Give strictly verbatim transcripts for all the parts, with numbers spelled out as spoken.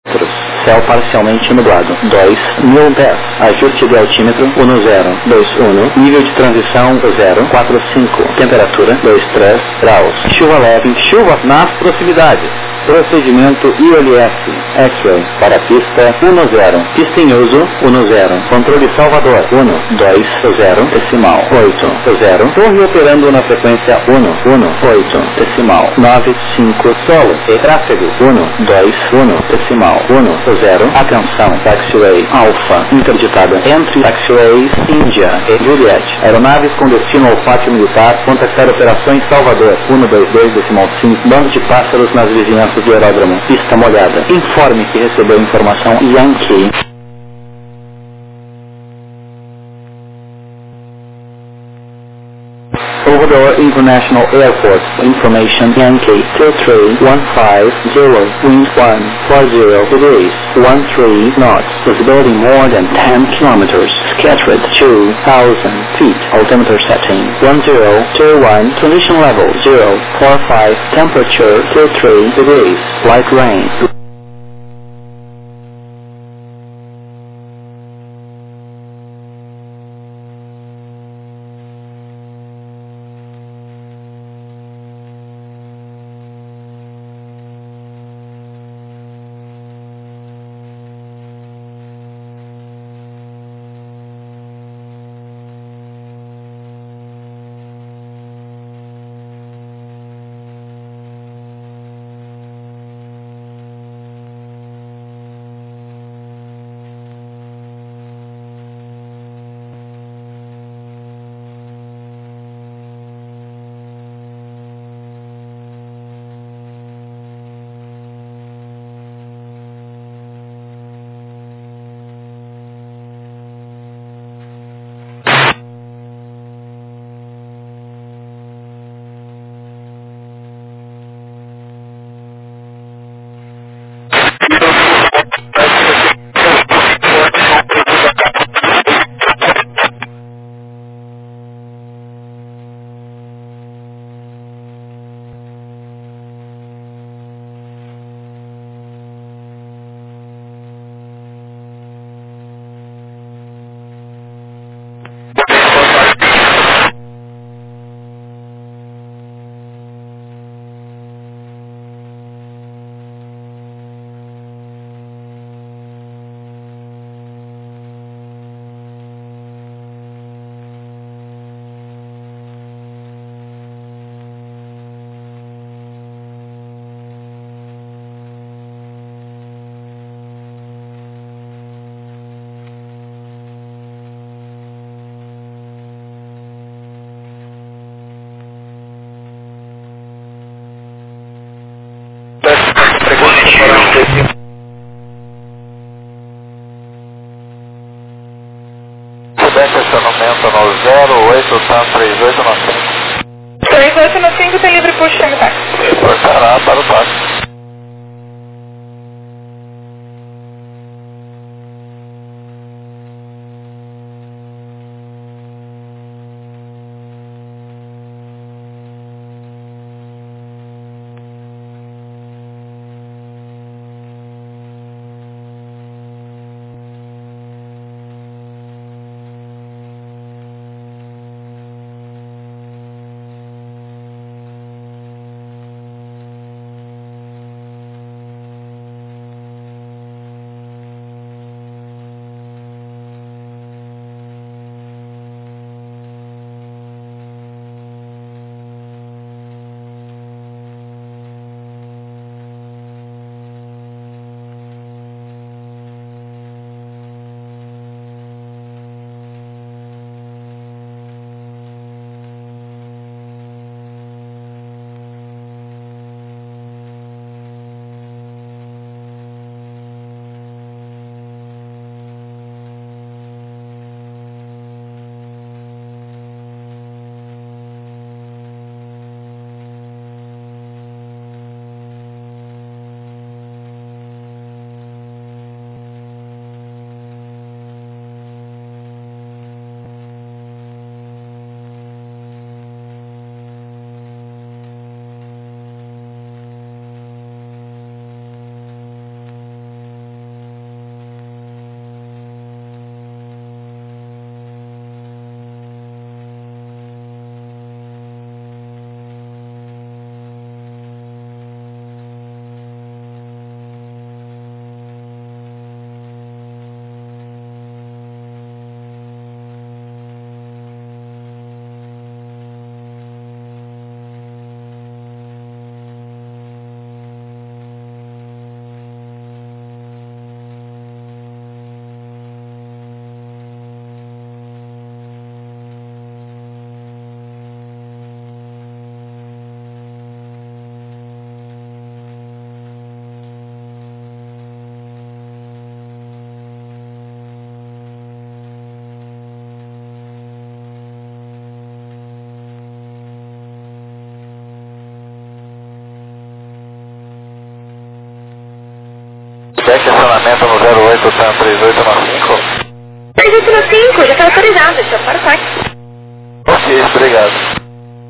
Céu parcialmente nublado. dois mil e dez. Ajuste de altímetro um zero. dois um. Nível de transição zero. quatro cinco. Temperatura dois três graus. Chuva leve. Chuva nas proximidades. Procedimento I L S. X-Ray. Para a pista um zero. Pista em uso um zero. Controle Salvador um dois zero. Decimal oito zero. Torre operando na frequência um um oito. Decimal nove cinco. Solo e tráfego um dois um. Decimal um zero. Atenção. Taxiway Alpha. Interditada entre Taxiway India e Juliet. Aeronaves com destino ao pátio militar. Contactar operações Salvador um dois dois. Decimal cinco. Bando de pássaros nas vizinhanças do aeródromo. Pista molhada. Informe que recebeu informação Yankee. Salvador International Airport. Information Yankee two three one five zero. Wind one four zero degrees. one three knots. Visibility more than ten kilometers. Scattered two thousand feet. Altimeter setting one zero two one. Condition level zero four five. Temperature two three degrees. Light rain. Estacionamento no zero oito três oito nove cinco. três oito nove cinco tem livre push chame táxi. Reportará para o táxi. Aumenta no zero oito, tá três oito nove cinco. três oito nove cinco, já está autorizado, deixa para o saque. Ok, obrigado.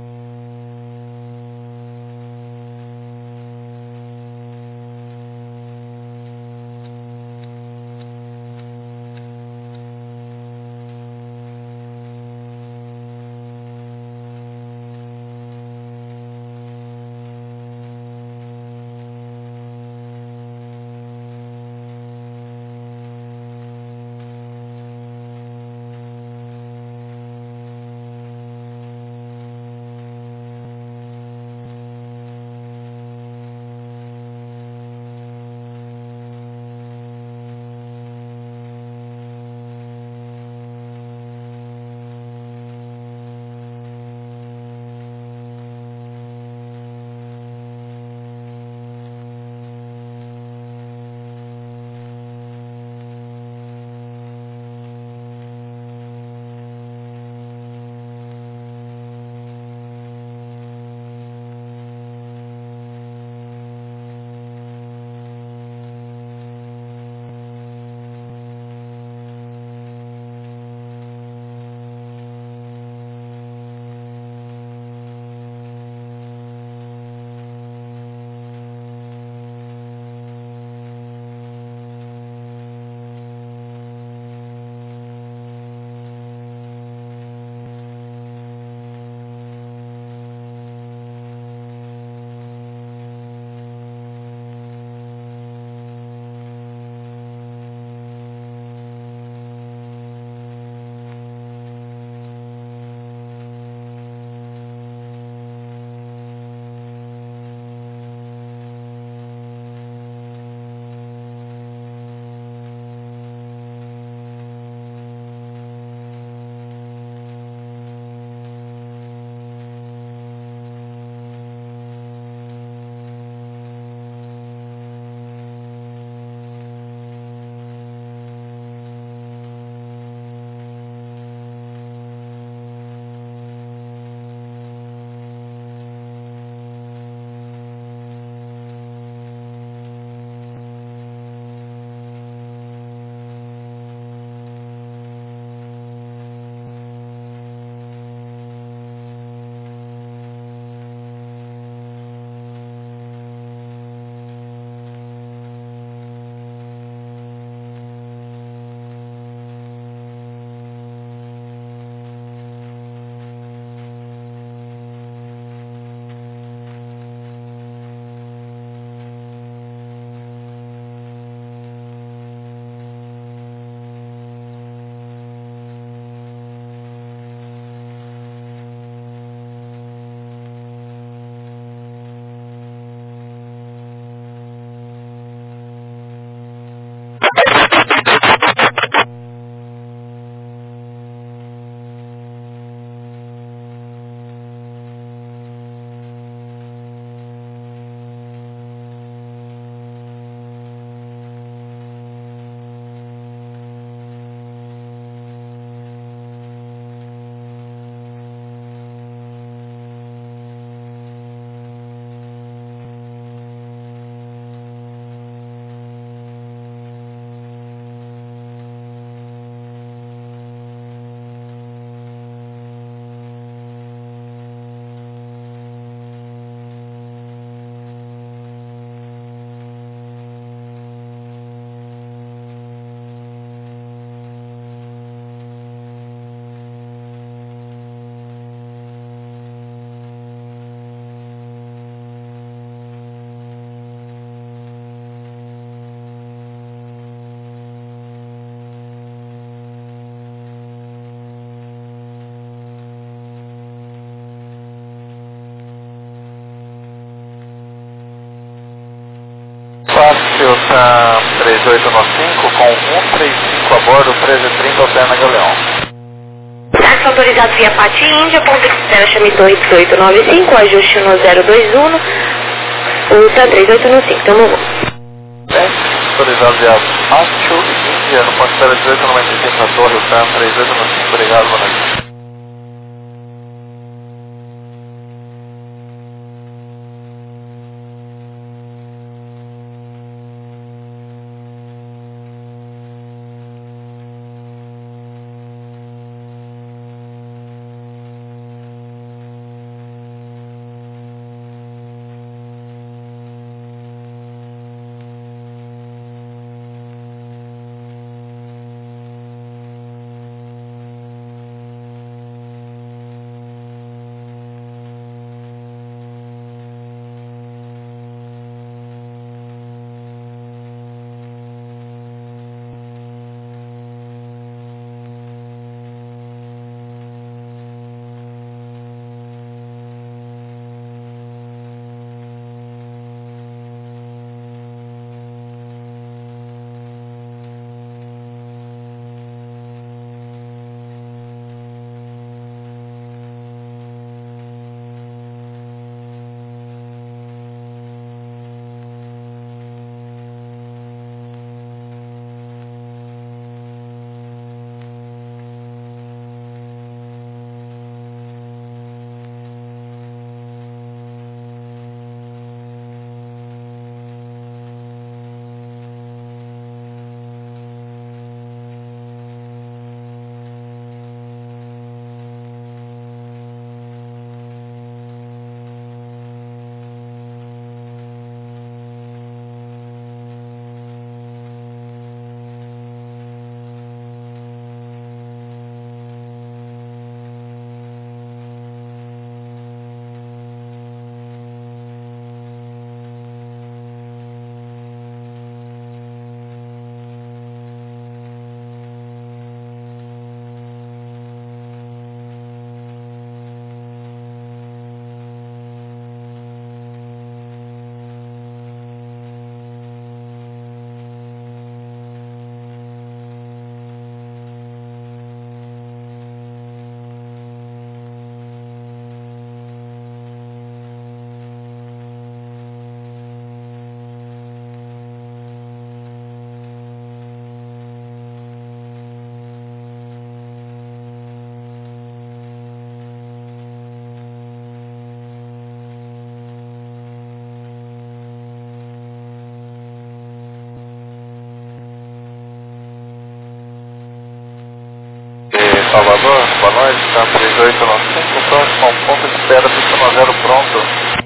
Fácil tá três oito nove cinco com cento e trinta e cinco a bordo, treze trinta Alterna Galeão. Táxi autorizado via Pati Índia, ponto externo, chame dois oito nove cinco, ajuste no zero dois um, ultra três oito nove cinco, tamo bom. Bem, autorizado via Pati Índia, no ponto externo dezoito noventa e cinco na torre, Alterna três oito nove cinco, obrigado, boa noite. Salvador, boa noite, tá três oito nove cinco, próximo ao ponto de espera, pista zero pronto.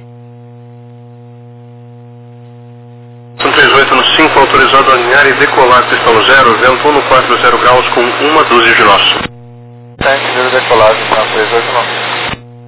três oito no cinco, autorizado a alinhar e decolar pista zero, vento um quatro zero graus com uma dúzia de nós. Tá, entendido decolagem, tá três oito nove cinco.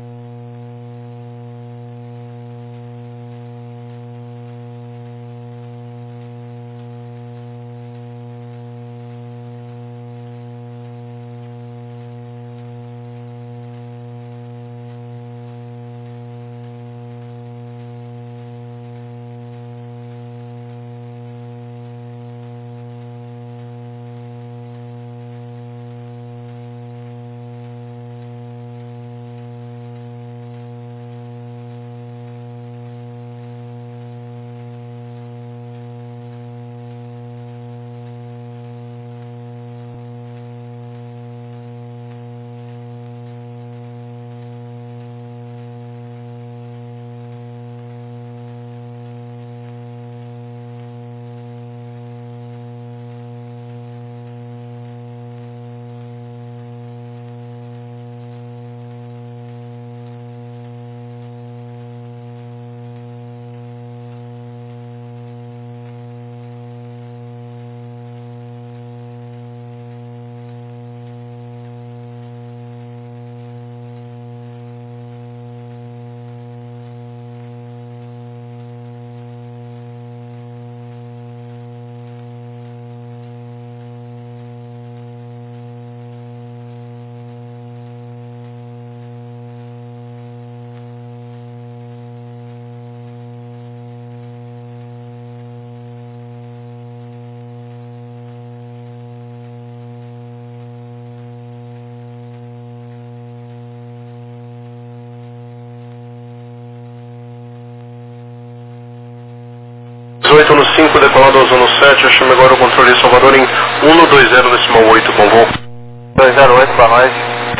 dezoito no cinco, decolado ao zona sete, chame agora o controle de Salvador em um dois zero decimal oito, bom voo. dois zero oito, boa noite.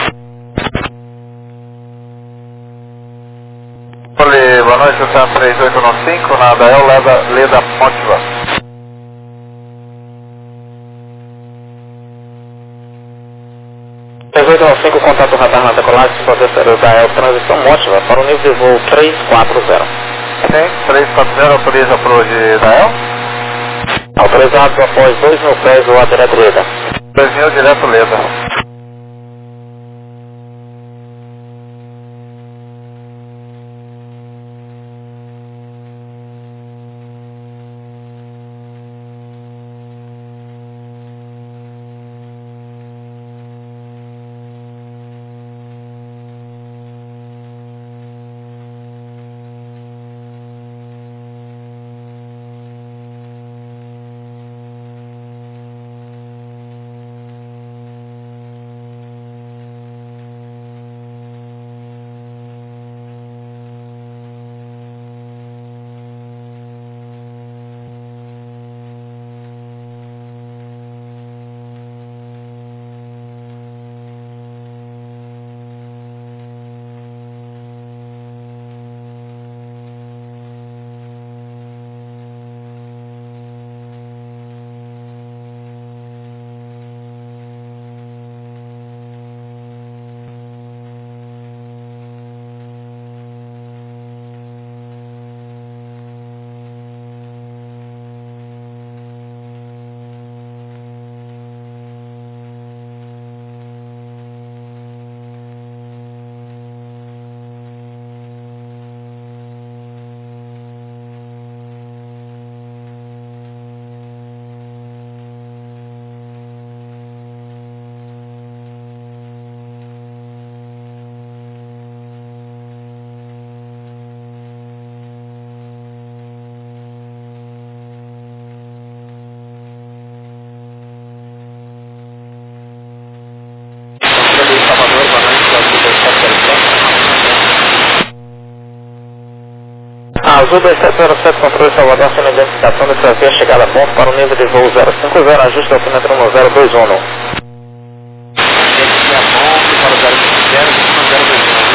Olhe, boa noite, eu tá três oito nove cinco, na Dael Leda, Leda Motiva. três oito nove cinco, contato radar na decolagem, pode ser o Dael Transição Motiva para o nível de voo três quatro zero. Sim, três quatro zero, autoriza pro de Dael? Autorizados após dois mil pés ou a direto Leda. dois mil direto Leda. Azul dois sete zero sete, controle Salvador, sendo identificação de trazer chegada a ponto para o nível de voo zero cinco zero, ajuste ao altímetro um zero dois um. Identificação para o zero cinco zero, zero dois um.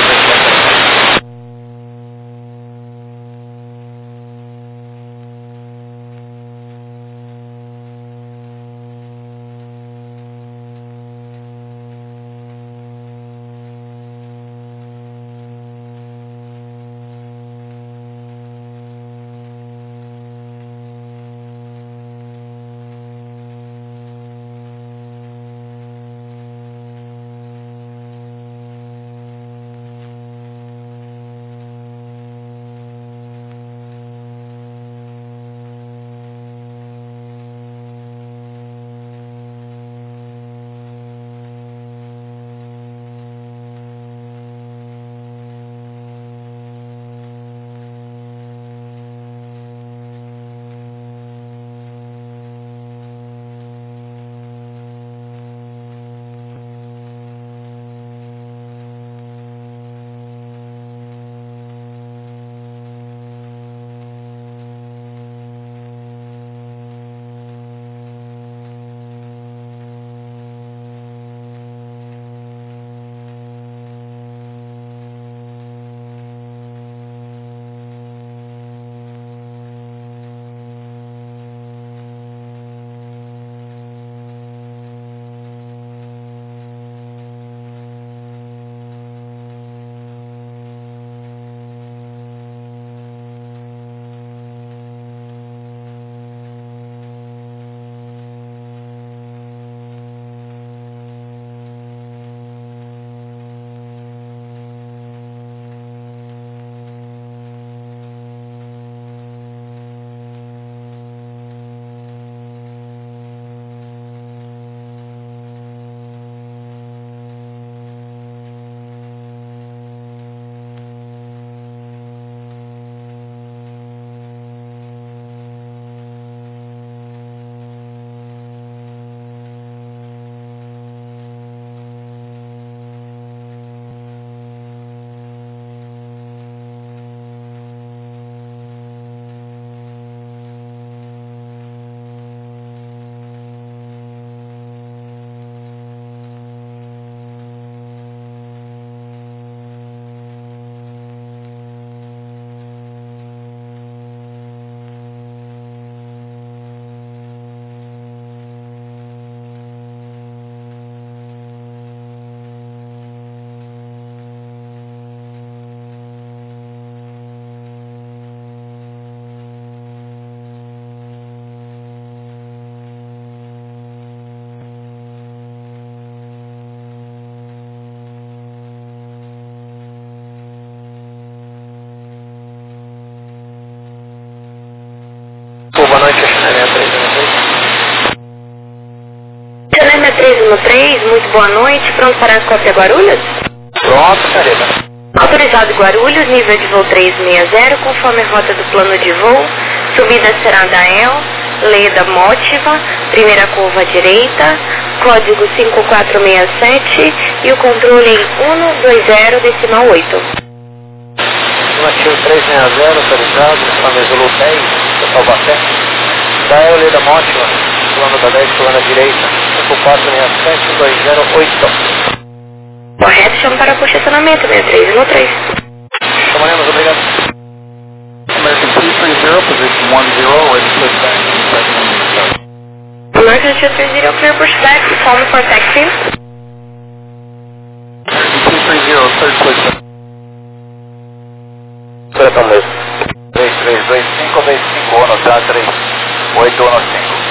Santa três um três, muito boa noite. Pronto para a cópia Guarulhos? Pronto, Carina. Autorizado Guarulhos, nível de voo trezentos e sessenta, conforme a rota do plano de voo. Subida será da E L, Leda Mótiva, primeira curva à direita, código cinco quatro seis sete e o controle em cento e vinte decimal oito. Estimativo trezentos e sessenta, autorizado, conforme Zulu dez, para Taubaté. Da E L, Leda Mótiva, plano da dez, plano à direita, cinco quatro seis sete dois zero oito. Correto, chamo para posicionamento, seis três um três. Chamaremos, obrigado. American two three zero, position one zero, ready to push back, second. American two three zero, clear pushback, phone for taxi. American two three zero, third push. Coração mesmo. três três dois cinco, dois cinco, ano, tá, três oito, ano, cinco.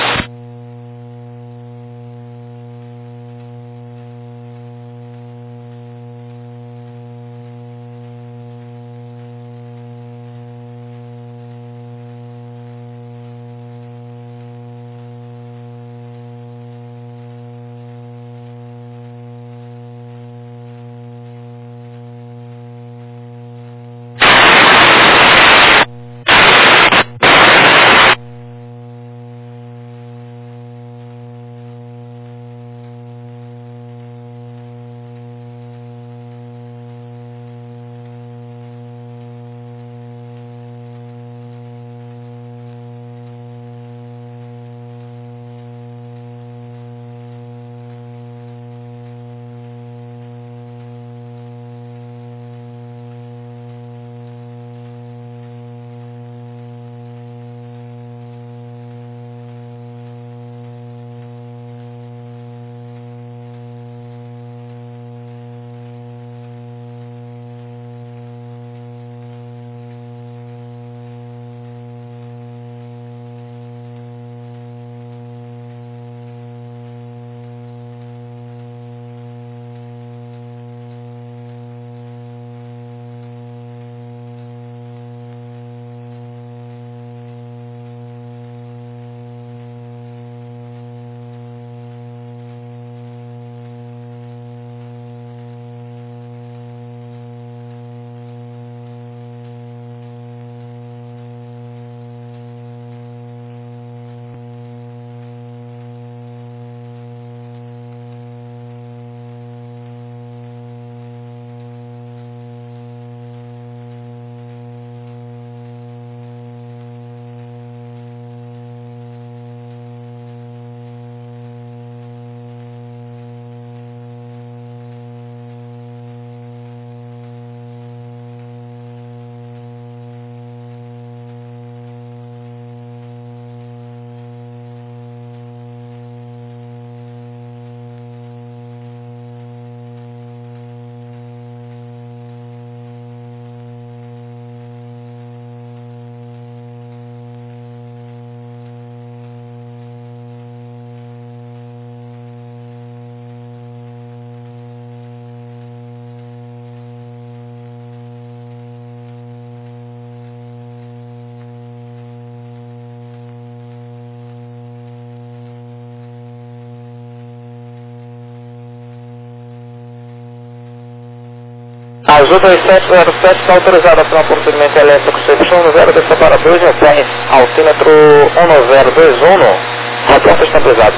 Azul dois sete zero sete está autorizada para um procedimento elétrico C Y zero desça para dois em pé, altímetro um nove zero dois um, reporte estabilizado.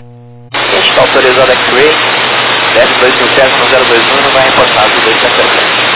Está autorizado X-Ray, F dois cinco sete zero dois um, vai reportar Azul dois sete zero sete.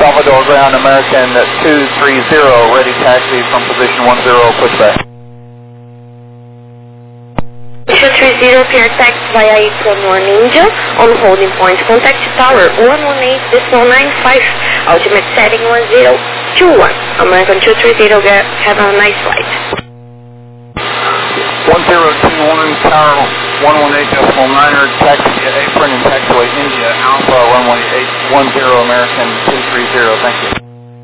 Salvador ground American two three zero, ready taxi from position one zero, pushback. two three zero, clear taxi via from one India, on holding point, contact tower one one eight decimal nine five, ultimate setting one zero two one, American two three zero, have a nice flight. one zero two one, tower one one eight decimal niner, taxi via apron and taxiway India, Alpha one one eight one zero, American two three zero, thank you.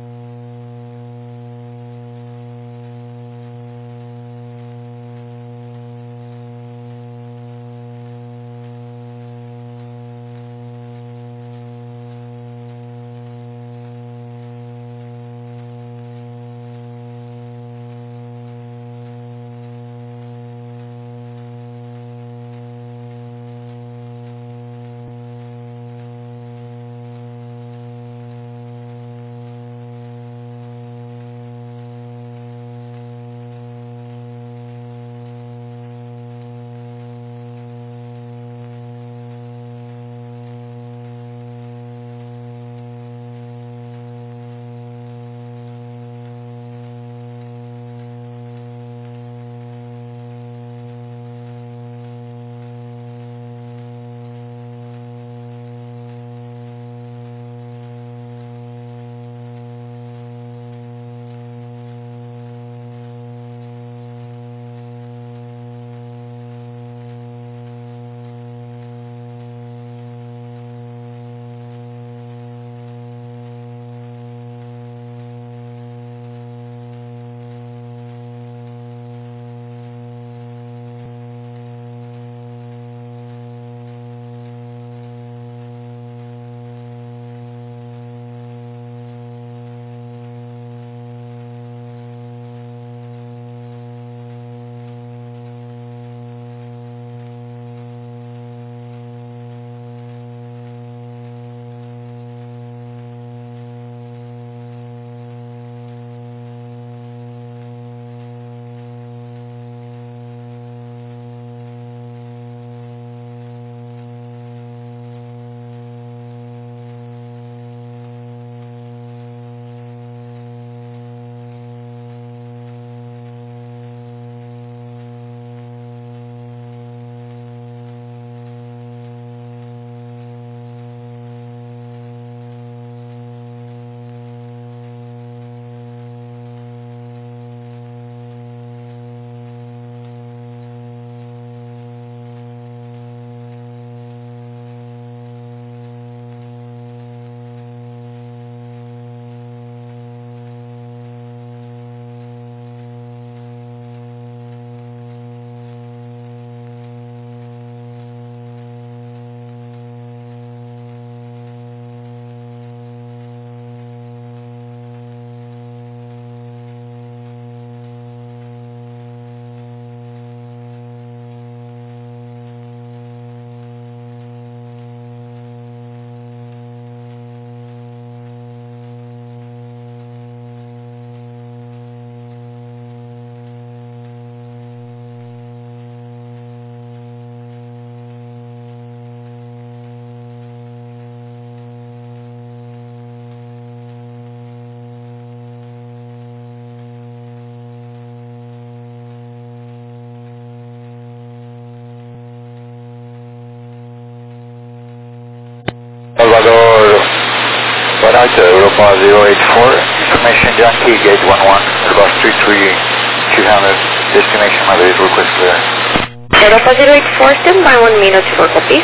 Salvador, Bonita, Europa zero eight four, information Yankee, gate one one, Airbus three three two hundred, destination Madrid, request clear. Europa zero eight four, stand by one minute for copy.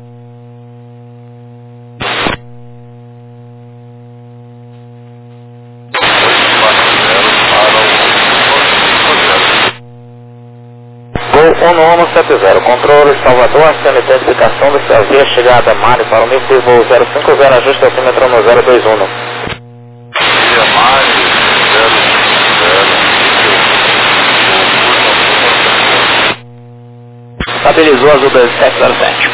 um um sete zero, controle Salvador, acendo identificação do seu via chegada Mário para o nível de voo zero cinco zero, ajuste altímetro no zero dois um. Via Mário, zero cinco zero, Estabilizou Azul dois sete zero sete.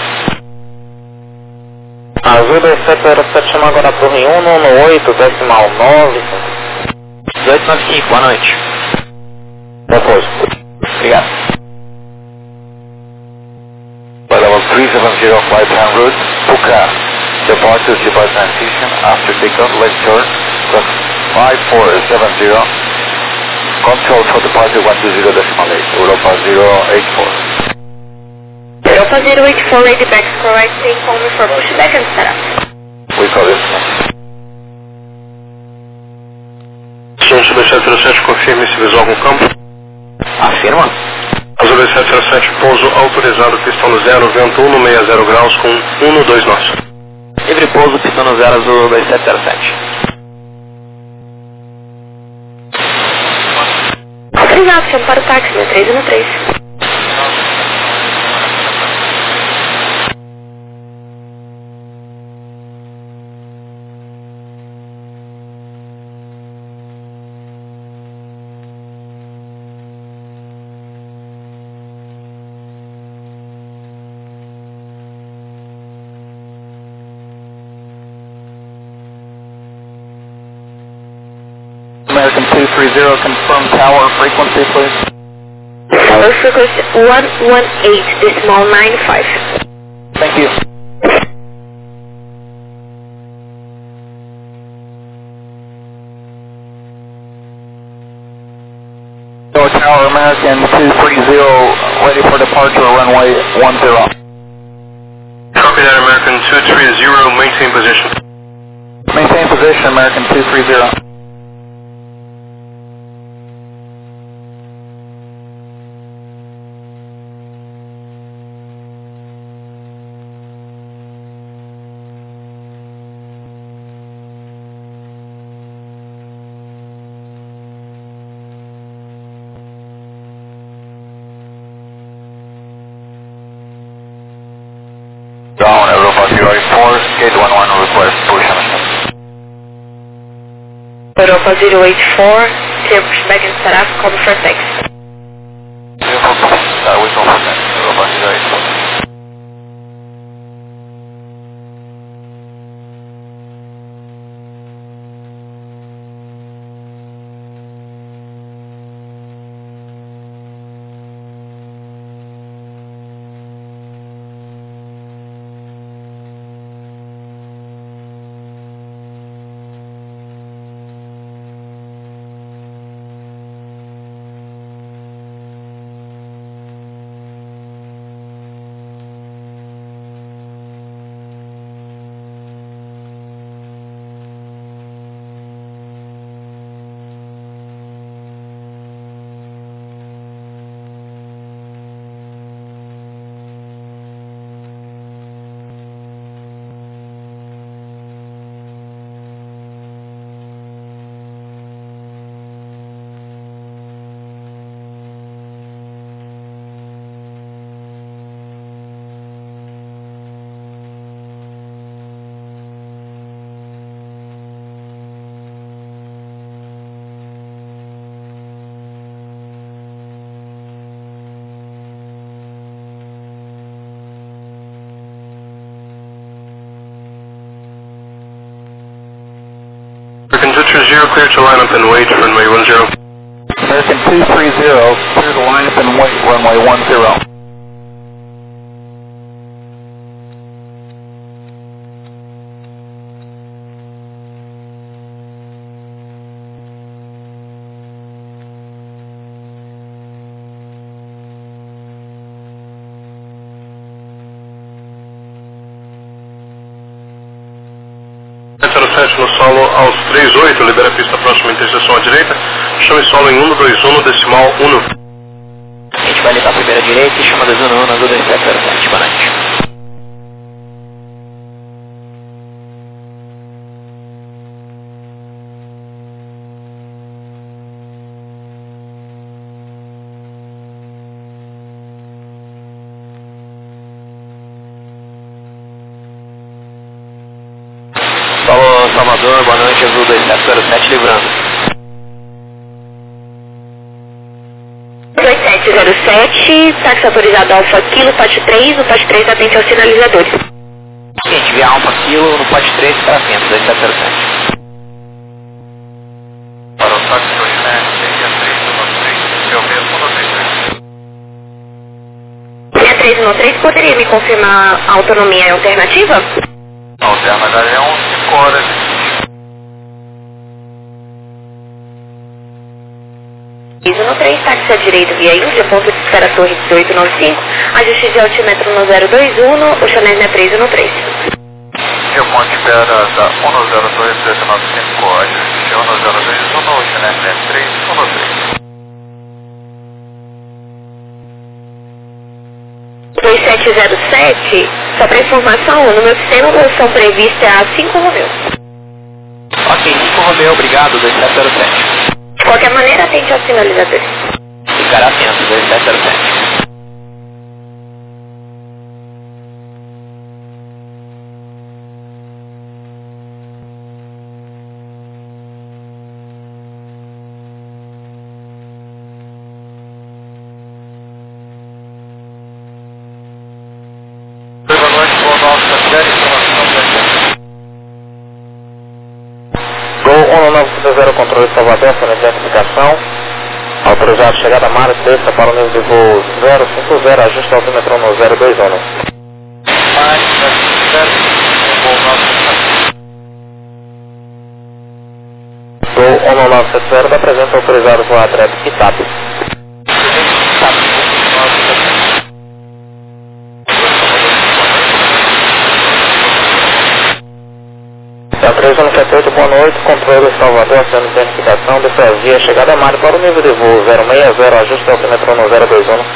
Azul dois sete zero sete, chama agora a torre um um oito, decimal nove cinco. dezoito nove cinco, boa noite. Bom pouso. Obrigado. Level three seven zero, flight en route, Puca, Departure departure transition after takeoff, left short, plus five four seven zero. Control for departure one two zero decimal eight, Europa zero eight four. Europa zero eight four, ready back correct, take home for pushback and setup. We call it. Sonso B sete zero sete, confirme se visual com campo. Afirma. Azul B sete zero sete, pouso autorizado, pistão no zero, vento um no meia zero graus com um no dois nós. Livre pouso, pistão no zero, Azul dois sete zero sete. Autorizado, chama para o táxi, meu três um três. American two three zero, confirm tower frequency, please. Tower frequency one one eight decimal nine five. Thank you. Go tower, American two three zero, ready for departure, runway one zero. Copy that, American two three zero, maintain position. Maintain position, American two three zero. Down, Europa zero eight four, gate one one, request push on. Europa zero eight four, clear pushback and setup, call for taxi. Uh, we confirm that, Europa zero eight four. American two three zero, clear to line up and wait, runway one zero. American two three zero, clear to line up and wait, runway one zero. zero sete no solo aos três oito, libera a pista próxima interseção à direita, chame solo em um dois um decimal um. A gente vai ligar a primeira direita e chama dois um um, Azul dois sete zero sete, boa noite. Solo Salvador, boa noite, Azul dois sete zero sete, livrando. dois sete zero sete, táxi autorizado Alfa Kilo, pote três, o pote três atende aos sinalizadores. Gente, via Alfa Kilo no pote três para atento, dois sete zero sete. Para o táxi do Iné, linha três um três, seu mesmo no três três. Linha três um três, poderia me confirmar a autonomia alternativa? Não, Hotel Medalhão, cinco horas. Piso no três, táxi à direita via Índia, ponto de espera Torre dezoito noventa e cinco, ajuste de altímetro no zero dois um, o chanel três no três. Eu ponto de espera da um zero dois dezoito noventa e cinco, ajuste um zero dois um, o chanel três no três. dois sete zero sete, só para informação, no meu sistema a posição prevista é a cinco Romeu. Ok, cinco Romeu, obrigado, dois sete zero sete. De qualquer maneira, atente aos sinalizadores. Ficará atento, dois sete zero sete. Boa noite, boa noite, série Gol um nove zero, controle Salvador, para identificação. Autorizado chegada a mar, desça para o nível de voo zero cinco zero, ajuste altímetro no zero dois um. mais zero Gol um nove sete zero, da presença autorizado voar direto e TAP. três um sete oito, boa noite, controle Salvador, sendo identificação, desça via chegada a mar para o nível de voo zero seis zero, ajuste altímetro no zero dois um.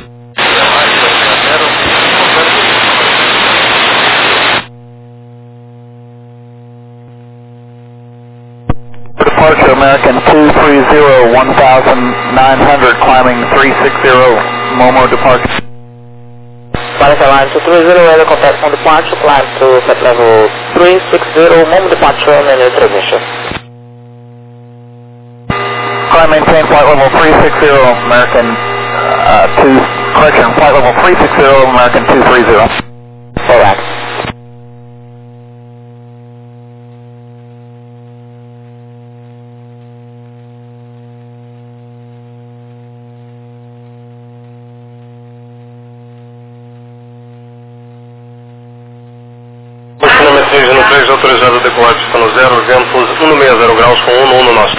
Departure American two three zero, one thousand nine hundred, climbing three six zero, Momo departure. Spanish Airlines two three zero, weather contact on departure, climb to set level three six zero, Momo departure, and new transmission. Climb maintain flight level three six zero, American uh, two, correction, flight level three six zero, American two three zero. Correct. três no três, autorizado a decolar, está no zero, vento cento e sessenta graus com um no um no nosso.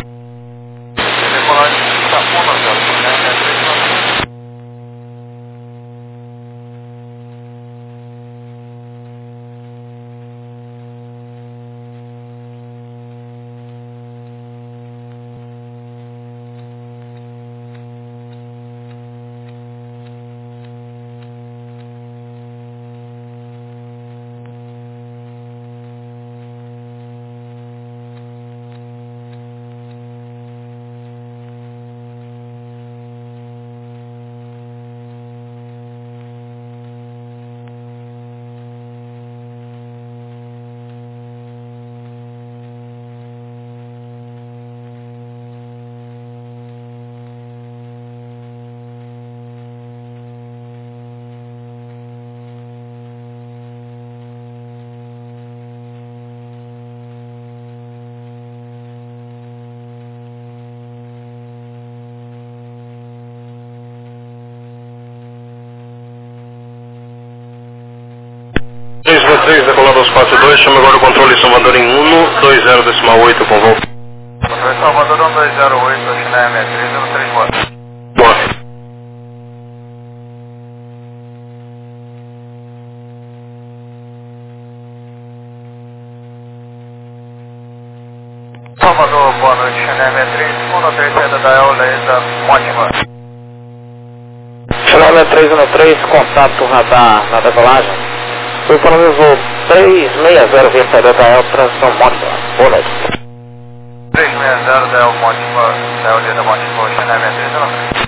três no três, decolado aos quatro dois, chama agora o controle Salvador em um dois zero decimal oito com voo. Controle Salvador um dois zero oito, China M três um três quatro. Boa. Salvador, boa noite, China M três um três, saída da El Leida, ótima. China três um três, contato radar na decolagem. Foi para o meu voo três seis zero, via saída da El, transição Mónaco. Boa noite. três seis zero da El Mónaco, da El Leida Mónaco, China M três um três.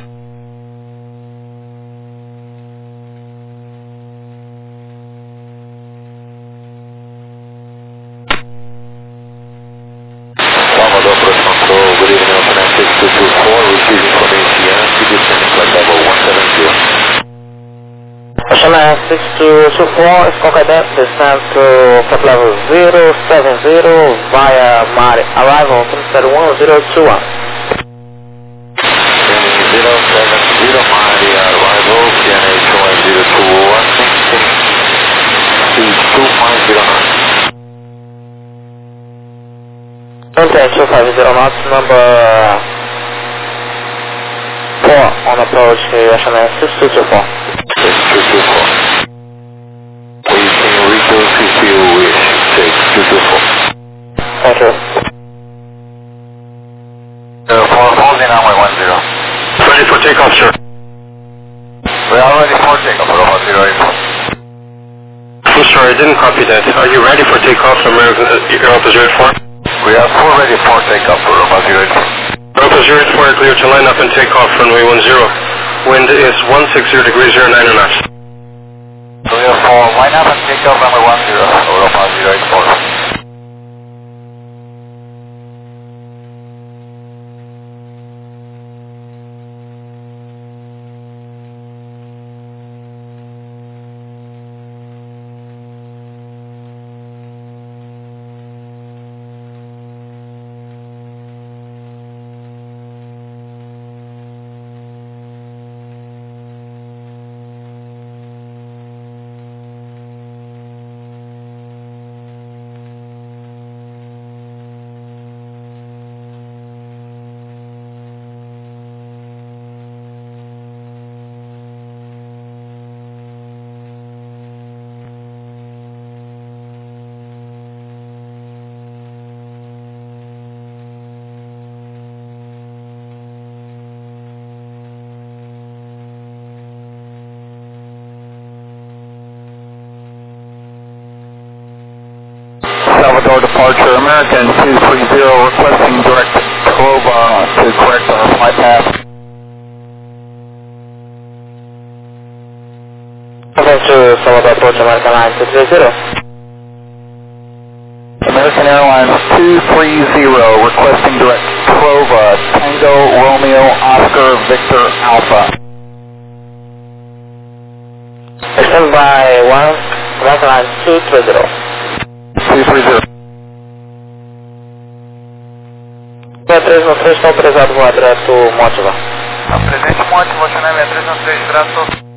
Salvador, approach control, good evening, Alpha six two two four, receiving from A T M, to descending flight level one seven zero. China six two two four, Skokadent, descend to flight level zero seven zero via Mari, arrival from one zero two one. zero seven zero, Mari, arrival, P N H one zero two one, speed two five zero nine. Mainland two five zero knots, number four on approach, Russian Air six two two four. six two two four. We can reduce if you wish, six two two four. Thank you. Uh, for holding runway one zero. Ready for takeoff, sir. We are ready for takeoff, Alpha zero eight four. I'm sorry, I didn't copy that. Are you ready for takeoff, American uh, Alpha zero eight four? We are full ready for takeoff, Alpha zero eight four. Alpha zero eight four, clear to line up and take off, runway one zero. Wind is one sixty degrees zero nine knots. Clear for line up and take off, runway one zero, Alpha zero eight four. Salvador departure, American two three zero, requesting direct Clova to correct our flight path. Welcome to Salvador approach, American Line two three zero. American Airlines two three zero, requesting direct Clova, Tango, Romeo, Oscar, Victor, Alpha. Stand by one, American Line two three zero. two three zero. seis três um três está autorizado voar direto Motiva. Presente Motiva, oceano seis três um três, direto.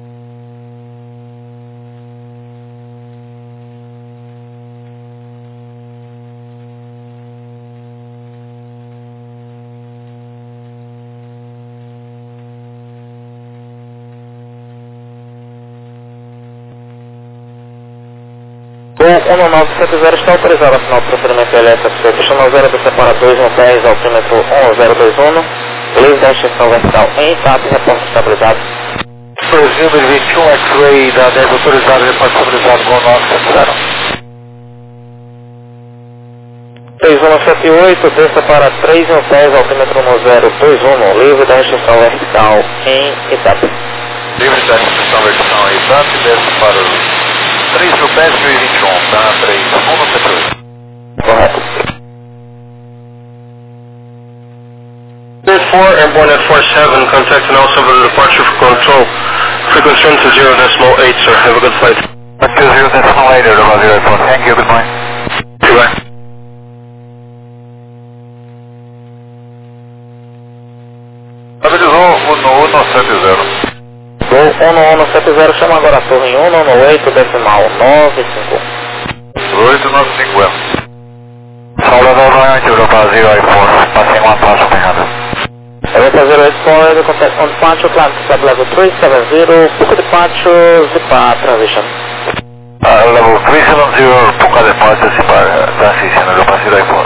O um nove sete zero está autorizado a final do procedimento L S F C, puxando zero do separador no dez, altímetro um zero dois um, livre da extensão vertical em etapa e reporte estabilizado. Brasil vinte e um, X-Ray da dez autorizado, reporte estabilizado com nove sete zero. três um sete oito, desça para três dez, altímetro um zero dois um, livre da extensão vertical em etapa. Livre da extensão vertical em etapa e desce para o três mil pés, mil e vinte e um, tá? três um sete oito. Correto. four, airborne at four seven, contact now Salvador departure for control. Frequency one to zero decimal eight, sir. Have a good flight. Back to zero decimal eight, Alpha zero eight four. Thank you, good morning. Goodbye. Estabilizou o um sete zero. Voo um um sete zero, chama agora a torre em um nove oito decimal nove cinco. oito nove cinco é. Salvador Royal, Europa zero eight four, passing one pass behind. Europa zero eight four, the contact on departure, climb to sub level three seven zero, Puka departure, Zipa transition. Uh, level three seven zero, Puka departure, Zipa transition, Europa zero eight four.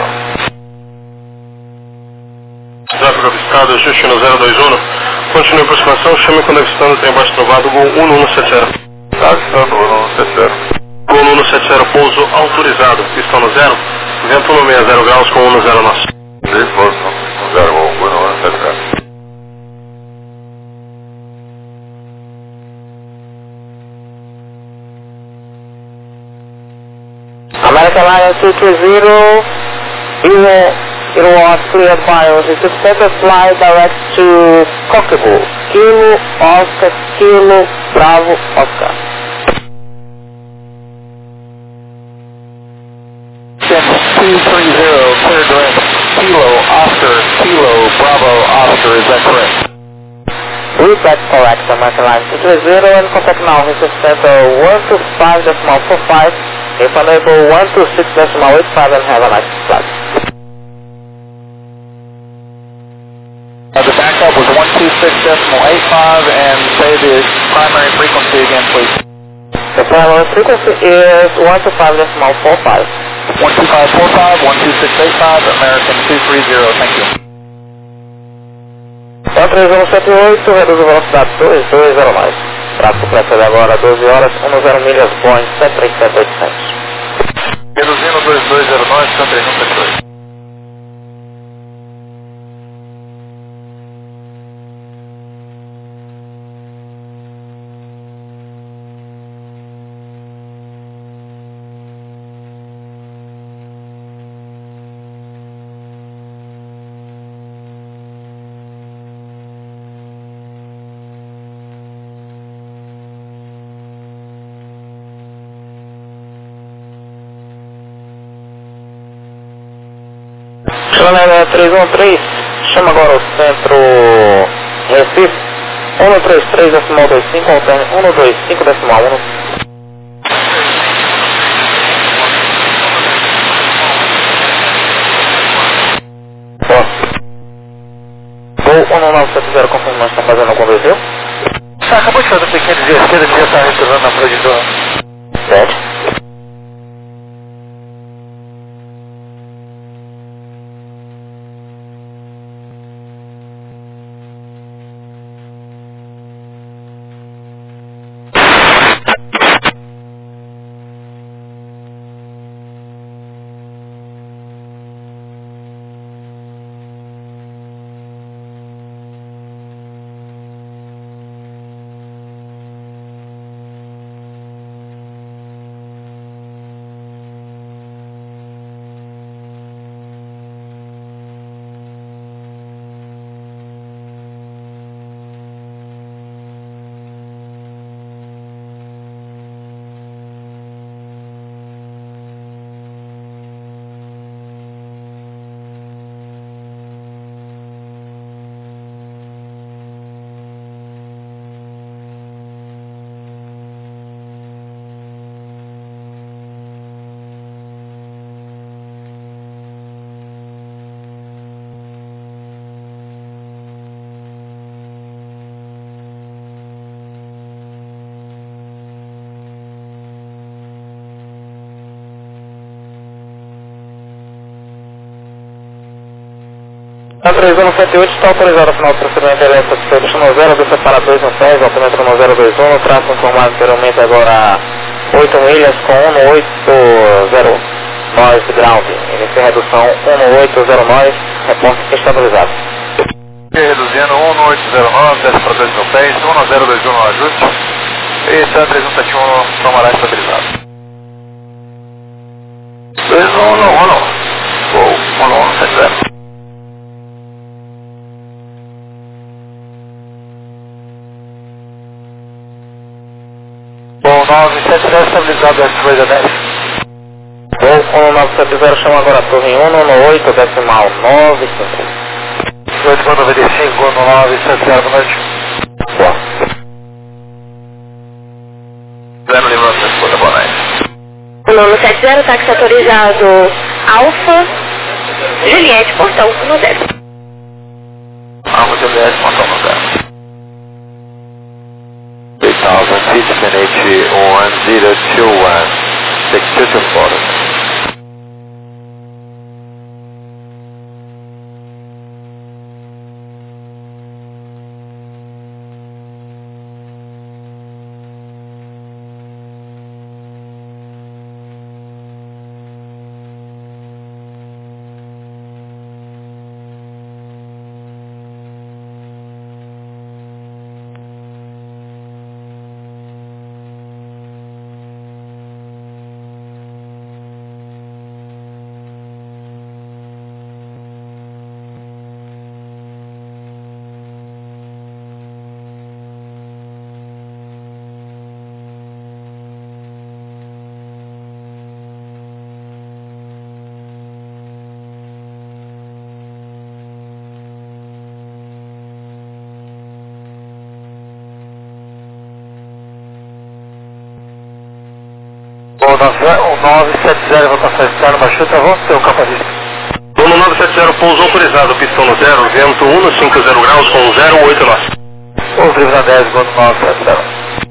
Tráfego avistado, ajuste no zero dois um. Continue a aproximação, chame quando avistando, tem embaixo trovado, Gol um um sete zero. Tá avistando, um um sete zero. Gol um sete zero, pouso autorizado, pistão no zero, vento um sessenta graus com um zero nosso. três pouso, um zero, um um sete zero. American Line two three zero, you will, it was cleared by us. It's a center fly direct to Kokobu. Kilo, Oscar, Kilo, Bravo, Oscar. two three zero, clear direct, Kilo, Oscar, Kilo, Bravo, Oscar, is that correct? Read that correct, American Line two three zero, and contact now. This is center one two five decimal four five. If unable, one two six decimal eight five, and have a nice flight. two six decimal eight five and say the primary frequency again, please. The primary frequency is one two five decimal four five. one two five four five, one two six eight five, American two three zero, thank you. Então três um sete oito, reduz a velocidade dois dois zero nove. Tráfego precede agora doze horas, dez milhas, Boeing sete três sete oitocentos. Reduzindo dois dois zero nove, São três um sete oito. Chanel três um três, chama agora o centro Recife, um três três decimal dois cinco, alterne um dois cinco decimal um. Voo um nove sete zero, confirmando, está fazendo algum desvio? Tá, acabou de fazer um pequeno desvio à esquerda que já está retornando na projeção. Certo. A três um sete oito está autorizada a final de procedimento elétrico de serviço no zero, do separador dois um seis, altímetro no zero dois um, tráfego informado anteriormente agora oito milhas com um oito zero nove ground, inicia redução um oito zero nove, reporte estabilizado. Reduzindo um oito zero nove, desce para dois mil pés, um zero dois um no ajuste, e São três um sete um tomará estabilizado. dois um um um, voo um um sete zero. Bom, nove sete zero estabilizado, S dois a dez. Voo um nove sete zero, chama agora a torre um um oito decimal nove cinco. oito ponto noventa e cinco, um nove sete zero, boa noite. Boa. Zero Lima, Sexta, boa noite. O nome sete zero, táxi autorizado Alfa Juliette, portão no zero. Alfa Juliette, portão no zero. eight thousand feet, N H one zero two one, six two two four. O nove sete zero, rotação externa, baixou, tá bom? Seu capacete. um Polo nove sete zero, pouso autorizado, pistão no zero, vento um cinco zero graus com zero oito nós. Pouso livre na dez, vento nove sete zero.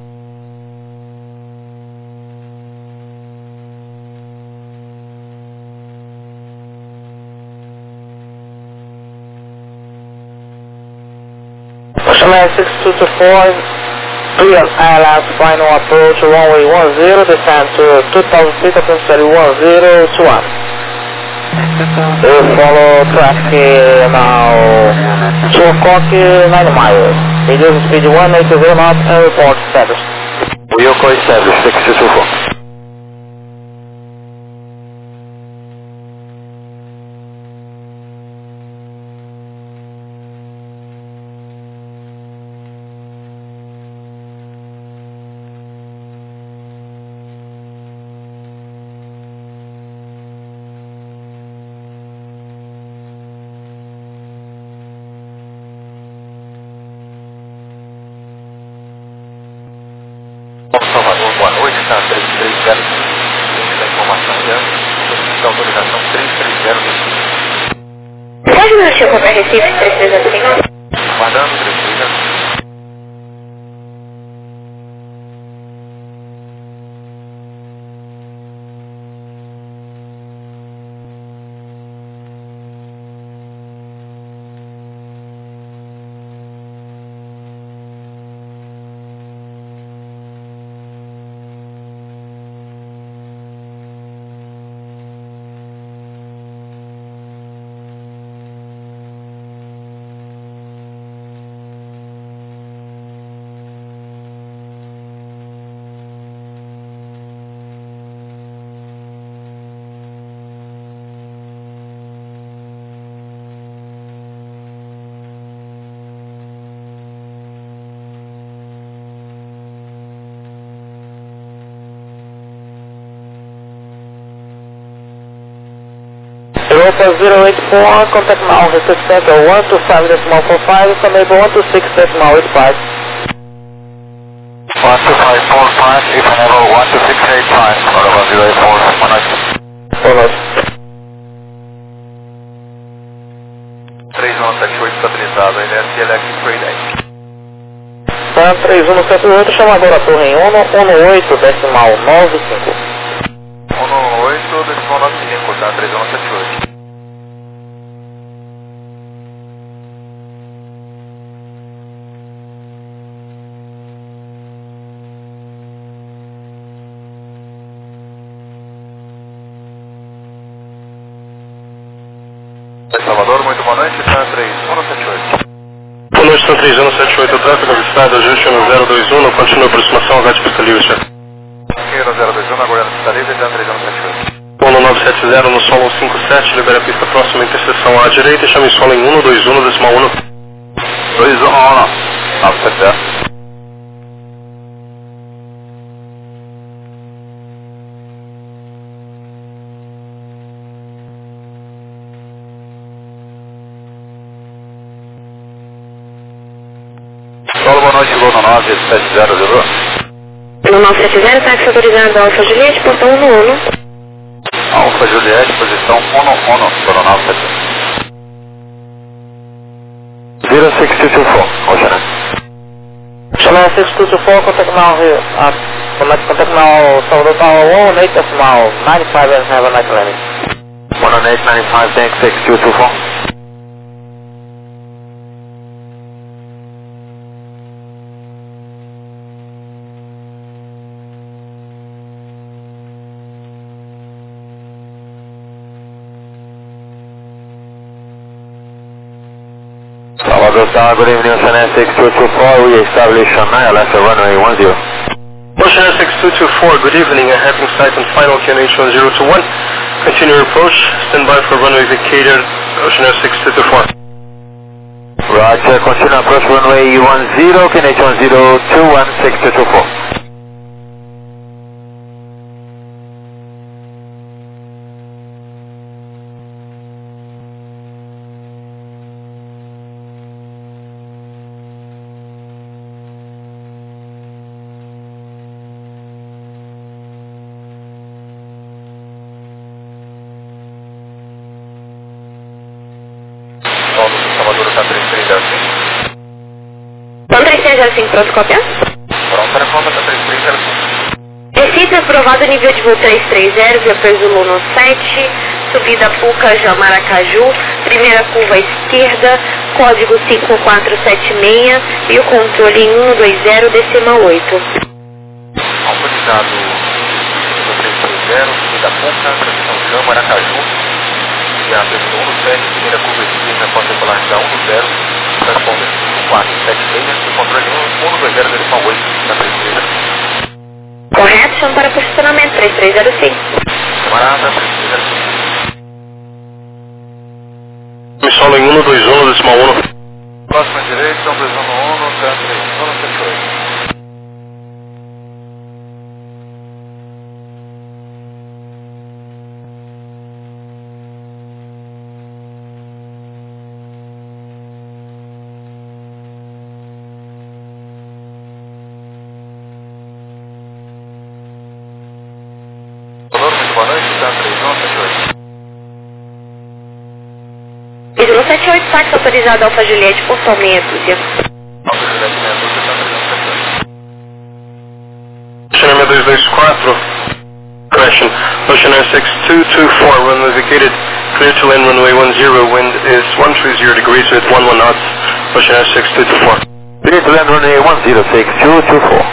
Ocean six two two four, clear I L S final approach runway one zero, descend to two thousand feet, atmosphere one zero two one. We follow traffic now two o'clock, nine miles. Reduce speed one eighty knots and report status. Yoko established, six two two four. Salvador, boa noite, está três três zero. Tem da informação já, da autorização três três zero. Pode me deixar para Recife três três zero cinco? Guardando três três zero. Europa zero eight four, contact now, research center one two five decimal four five, enable one two six decimal eight five. one two five four five, if enable one two six eight five, Europa zero eight four, one night. Boa noite. três um sete oito estabilizado, L S L X Trade Pan três um sete oito, chama agora a torre em um oito decimal nove cinco. um oito decimal nove cinco, tá? três um sete oito. Salvador, muito boa noite, tá? três um sete oito. Boa noite, são três um sete oito, tráfego avistado, ajuste no zero dois um, continua a aproximação, H de pista livre, chefe. zero zero dois um, aguardando pista livre, tá? três um sete oito. Polo nove sete zero no solo um cinco sete, libera a pista próxima, interseção à direita e chame solo em um dois um decimal um. dois um um, nove sete zero. Solo, boa noite, Luna nove sete zero zero. No nove sete zero, táxi autorizado, Alfa Juliette, portão um um. Alfa Juliette, posição um um, Luna nove sete zero. zero six two two four, Ocean. Chama six two two four, contact now, uh, contact now, Salvador Tower one eight decimal nine five and have a night landing. one eight nine five, thanks, six two two four. Salvador Tower, good evening, Ocean six two two four, we establish on L S runway one zero. Ocean six two two four, good evening, I have in sight on final Q N H one zero two one. Continue approach, stand by for runway vacated, Ocean six two two four. Roger, continue approach runway one zero, Q N H one zero two one, six two two four. Plano três três zero cinco, pronto, copiar? Pronto, para conta da três três zero cinco. Recife aprovado, nível de voo trezentos e trinta, via Peso no sete, subida Pucajá, Maracaju, primeira curva à esquerda, código cinco quatro sete seis e o controle em um dois zero, decimal oito. Autorizado trezentos e trinta, subida Pucajá, São Maracaju, via Peso no sete, primeira curva à esquerda, código polarizar um zero, transponder cinco quatro sete seis e o controle em um dois zero, decimal oito da três três zero cinco. Correto, chama para posicionamento três três zero cinco. Camarada, três três zero cinco. Solo em um dois um, decimal um. Próxima direita, um dois um um, três três um, sete oito. Boa noite, três três um, sete oito. Ídolo sete oito, táxi autorizado Alfa Juliette, Portal meia dúzia. Alfa Juliette meia dúzia, três três um, sete oito. Ocean dois dois quatro, correction. Ocean Air six two two four, runway vacated, clear to land runway one zero, wind is one three zero degrees with one one knots, Ocean Air six two two four. Clear to land runway one zero six two two four.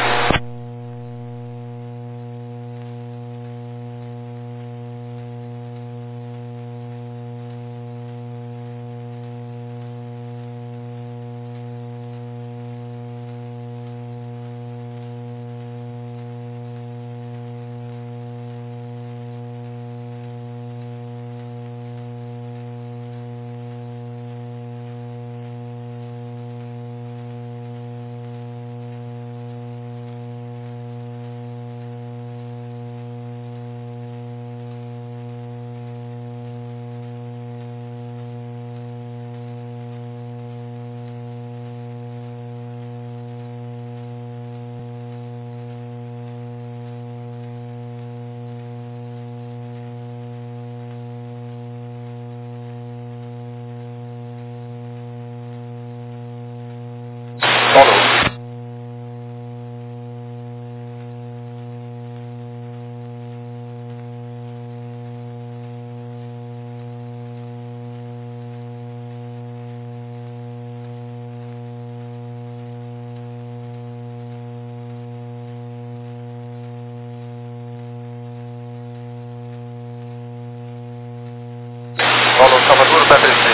Follow. Follow, Salvador, tá três